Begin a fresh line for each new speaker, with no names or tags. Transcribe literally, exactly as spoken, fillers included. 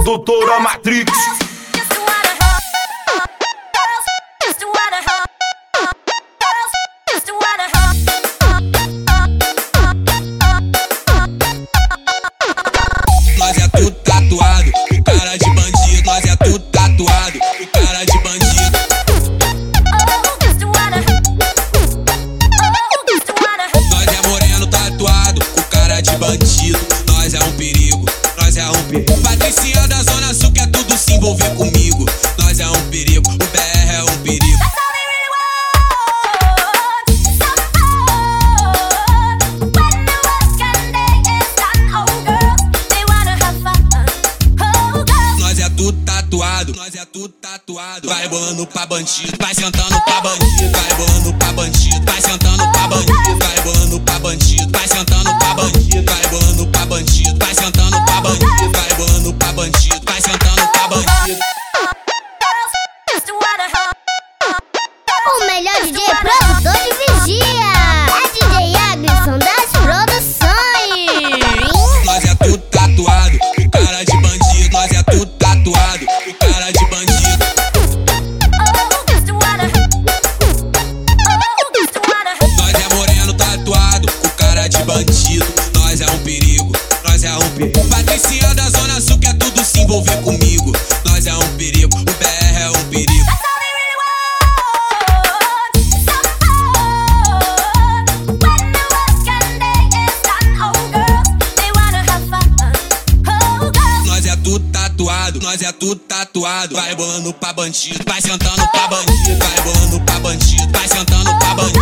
produtora Matrix.
Nós é tudo tatuado, o cara de bandido. Nós é tudo tatuado, o cara de bandido. Nós é moreno tatuado, o cara de bandido. Nós é um perigo, nós é um perigo. Patricinha da Zona Sul quer tudo se envolver comigo. Nós é um perigo, o B R é um perigo. Nós é tudo tatuado, vai bolando pra bandido, vai sentando pra bandido, vai bolando pra bandido, vai sentando pra bandido, vai bolando pra bandido, vai sentando pra bandido, vai bolando pra bandido, vai sentando pra bandido, vai bolando pra bandido, vai sentando pra bandido.
O melhor D J produtor de vigia é D J Aglisson das produções.
Nós é tudo tatuado, o cara de bandido. Nós é tudo tatuado, o cara de bandido. Nós é moreno tatuado, o cara de bandido. Nós é um perigo, nós é um perigo. Patricinha da Zona Sul quer tudo se envolver comigo. Nós é um perigo, o B R é um perigo. Nós é tudo tatuado, vai bolando pra bandido, vai sentando pra bandido, vai bolando pra bandido, vai sentando pra bandido.